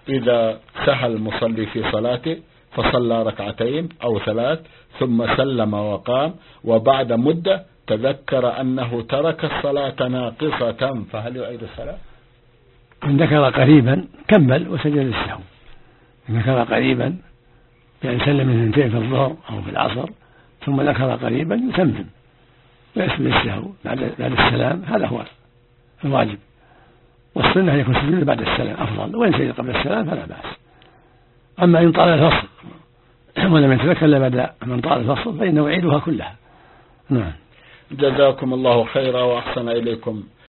إذا سهى المصلي في صلاته فصلى ركعتين أو 3 ثم سلم وقام، وبعد مدة تذكر أنه ترك الصلاة ناقصة، فهل يعيد الصلاة؟ إن ذكر قريبا كمل وسجد السهو. إن ذكر قريبا بأن سلم من 2 في الظهر أو في العصر ثم ذكر قريبا يتمم ويسجد السهو بعد السلام، هذا هو الواجب. والسنة يكون سجود بعد السلام أفضل، وإن سجد قبل السلام فلا بأس. أما إن طال الفصل ولم يتذكر إلا بعد من طال الفصل فإنه يعيدها كلها. نعم. جزاكم الله خيرا وأحسن إليكم.